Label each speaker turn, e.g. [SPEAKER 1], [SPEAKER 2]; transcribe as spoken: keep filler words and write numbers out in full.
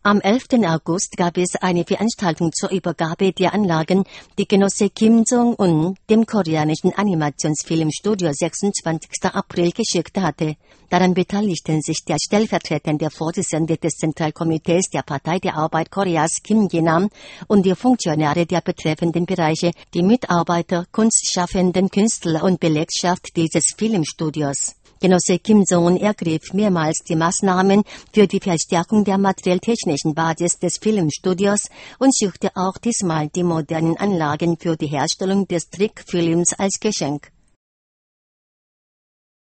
[SPEAKER 1] Am elften August gab es eine Veranstaltung zur Übergabe der Anlagen, die Genosse Kim Jong-un dem koreanischen Animationsfilmstudio sechsundzwanzigsten April geschickt hatte. Daran beteiligten sich der stellvertretende Vorsitzende des Zentralkomitees der Partei der Arbeit Koreas Kim Je-nam und die Funktionäre der betreffenden Bereiche, die Mitarbeiter, Kunstschaffenden, Künstler und Belegschaft dieses Filmstudios. Genosse Kim Jong-un ergriff mehrmals die Maßnahmen für die Verstärkung der materiell-technischen Basis des Filmstudios und suchte auch diesmal die modernen Anlagen für die Herstellung des Trickfilms als Geschenk.